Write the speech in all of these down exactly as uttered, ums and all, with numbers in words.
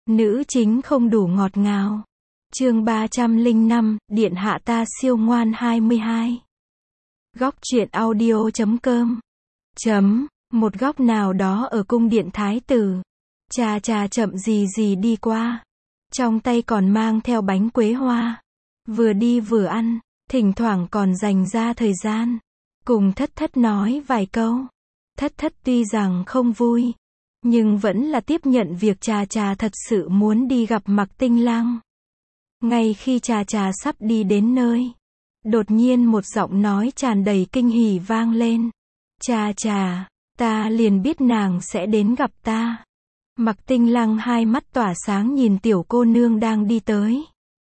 Nữ chính không đủ ngọt ngào. Chương ba trăm lẻ năm, Điện hạ ta siêu ngoan hai mươi hai. Góc truyện audio chấm com. Chấm, một góc nào đó ở cung điện thái tử. Chà chà chậm gì gì đi qua. Trong tay còn mang theo bánh quế hoa. Vừa đi vừa ăn, thỉnh thoảng còn dành ra thời gian. Cùng thất thất nói vài câu. Thất thất tuy rằng không vui, nhưng vẫn là tiếp nhận việc trà trà thật sự muốn đi gặp Mặc Tinh Lăng. Ngay khi trà trà sắp đi đến nơi, đột nhiên một giọng nói tràn đầy kinh hỉ vang lên. Trà trà, ta liền biết nàng sẽ đến gặp ta. Mặc Tinh Lăng hai mắt tỏa sáng nhìn tiểu cô nương đang đi tới.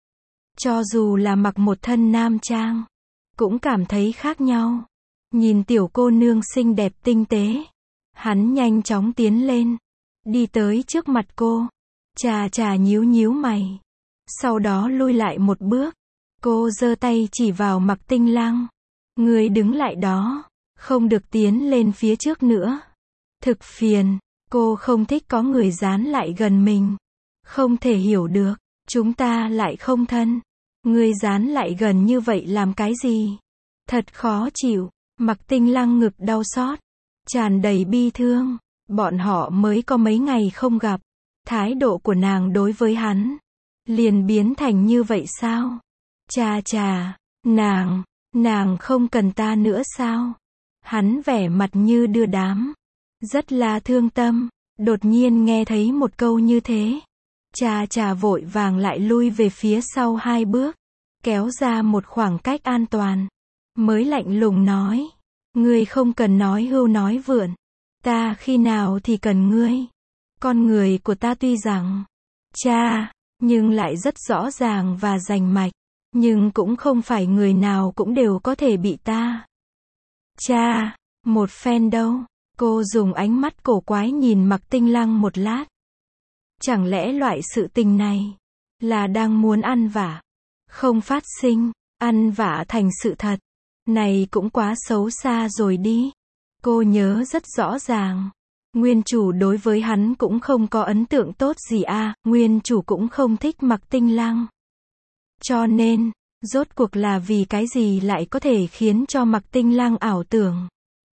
Cho dù là mặc một thân nam trang, cũng cảm thấy khác nhau. Nhìn tiểu cô nương xinh đẹp tinh tế, hắn nhanh chóng tiến lên, đi tới trước mặt cô. Trà trà nhíu nhíu mày, sau đó lui lại một bước. Cô giơ tay chỉ vào Mặc Tinh Lăng. Người đứng lại đó, không được tiến lên phía trước nữa. Thực phiền, cô không thích có người dán lại gần mình. Không thể hiểu được, chúng ta lại không thân. Người dán lại gần như vậy làm cái gì? Thật khó chịu. Mặc Tinh Lăng ngực đau xót, tràn đầy bi thương. Bọn họ mới có mấy ngày không gặp, thái độ của nàng đối với hắn liền biến thành như vậy sao? Chà chà, nàng, nàng không cần ta nữa sao? Hắn vẻ mặt như đưa đám, rất là thương tâm. Đột nhiên nghe thấy một câu như thế, Chà chà vội vàng lại lui về phía sau hai bước, kéo ra một khoảng cách an toàn, mới lạnh lùng nói. Ngươi không cần nói hưu nói vượn. Ta khi nào thì cần ngươi. Con người của ta tuy rằng cha, nhưng lại rất rõ ràng và rành mạch. Nhưng cũng không phải người nào cũng đều có thể bị ta cha một phen đâu. Cô dùng ánh mắt cổ quái nhìn Mặc Tinh Lăng một lát. Chẳng lẽ loại sự tình này là đang muốn ăn vạ, không phát sinh, ăn vạ thành sự thật? Này cũng quá xấu xa rồi đi. Cô nhớ rất rõ ràng, nguyên chủ đối với hắn cũng không có ấn tượng tốt gì à, nguyên chủ cũng không thích Mặc Tinh Lăng. Cho nên, rốt cuộc là vì cái gì lại có thể khiến cho Mặc Tinh Lăng ảo tưởng.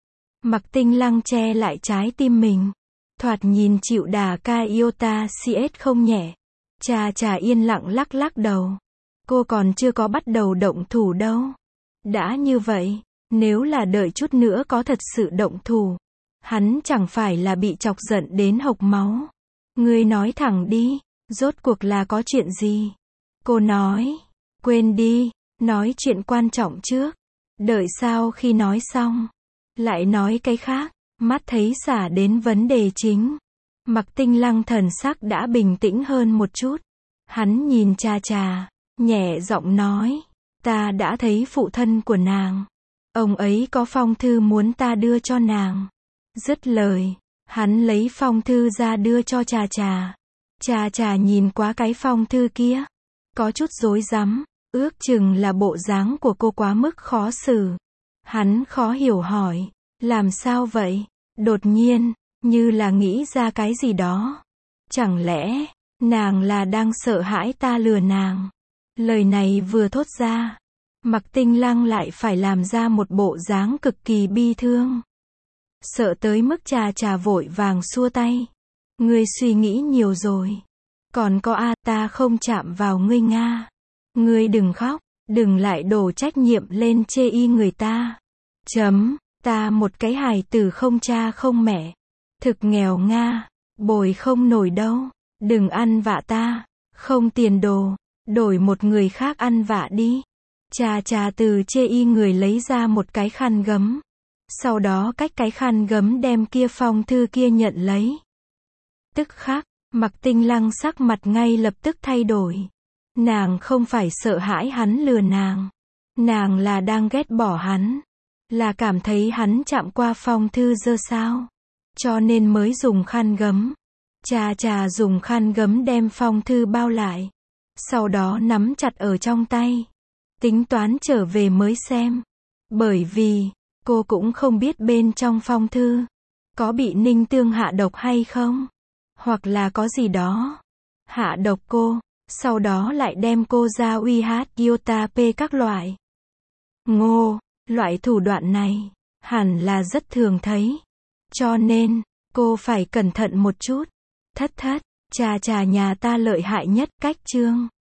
Mặc Tinh Lăng che lại trái tim mình, thoạt nhìn chịu đà ca iota cs không nhẹ. Chà chà yên lặng lắc lắc đầu. Cô còn chưa có bắt đầu động thủ đâu. Đã như vậy, nếu là đợi chút nữa có thật sự động thủ, hắn chẳng phải là bị chọc giận đến hộc máu. Ngươi nói thẳng đi, rốt cuộc là có chuyện gì? Cô nói, quên đi, nói chuyện quan trọng trước. Đợi sau khi nói xong, lại nói cái khác. Mắt thấy xả đến vấn đề chính. Mặc Tinh Lăng thần sắc đã bình tĩnh hơn một chút. Hắn nhìn Chà Chà, nhẹ giọng nói. Ta đã thấy phụ thân của nàng. Ông ấy có phong thư muốn ta đưa cho nàng. Dứt lời, hắn lấy phong thư ra đưa cho Chà Chà. Chà Chà nhìn qua cái phong thư kia, có chút rối rắm, ước chừng là bộ dáng của cô quá mức khó xử. Hắn khó hiểu hỏi, làm sao vậy? Đột nhiên, như là nghĩ ra cái gì đó. Chẳng lẽ, nàng là đang sợ hãi ta lừa nàng? Lời này vừa thốt ra, Mặc Tinh Lăng lại phải làm ra một bộ dáng cực kỳ bi thương. Sợ tới mức Chà Chà vội vàng xua tay. Ngươi suy nghĩ nhiều rồi. Còn có a, ta không chạm vào ngươi Nga. Ngươi đừng khóc, đừng lại đổ trách nhiệm lên chê y người ta. Chấm, ta một cái hài tử không cha không mẹ. Thực nghèo Nga, bồi không nổi đâu. Đừng ăn vạ ta, không tiền đồ. Đổi một người khác ăn vạ đi. Chà chà từ chê y người lấy ra một cái khăn gấm. Sau đó cách cái khăn gấm đem kia phong thư kia nhận lấy. Tức khắc, Mặc Tinh Lăng sắc mặt ngay lập tức thay đổi. Nàng không phải sợ hãi hắn lừa nàng. Nàng là đang ghét bỏ hắn. Là cảm thấy hắn chạm qua phong thư dơ sao. Cho nên mới dùng khăn gấm. Chà chà dùng khăn gấm đem phong thư bao lại. Sau đó nắm chặt ở trong tay. Tính toán trở về mới xem. Bởi vì, cô cũng không biết bên trong phong thư có bị Ninh Tương hạ độc hay không. Hoặc là có gì đó. hạ độc cô, sau đó lại đem cô ra uy hát iota p các loại. Ngô, loại thủ đoạn này, hẳn là rất thường thấy. Cho nên, cô phải cẩn thận một chút. Thất thất, trà trà nhà ta lợi hại nhất, cách chương.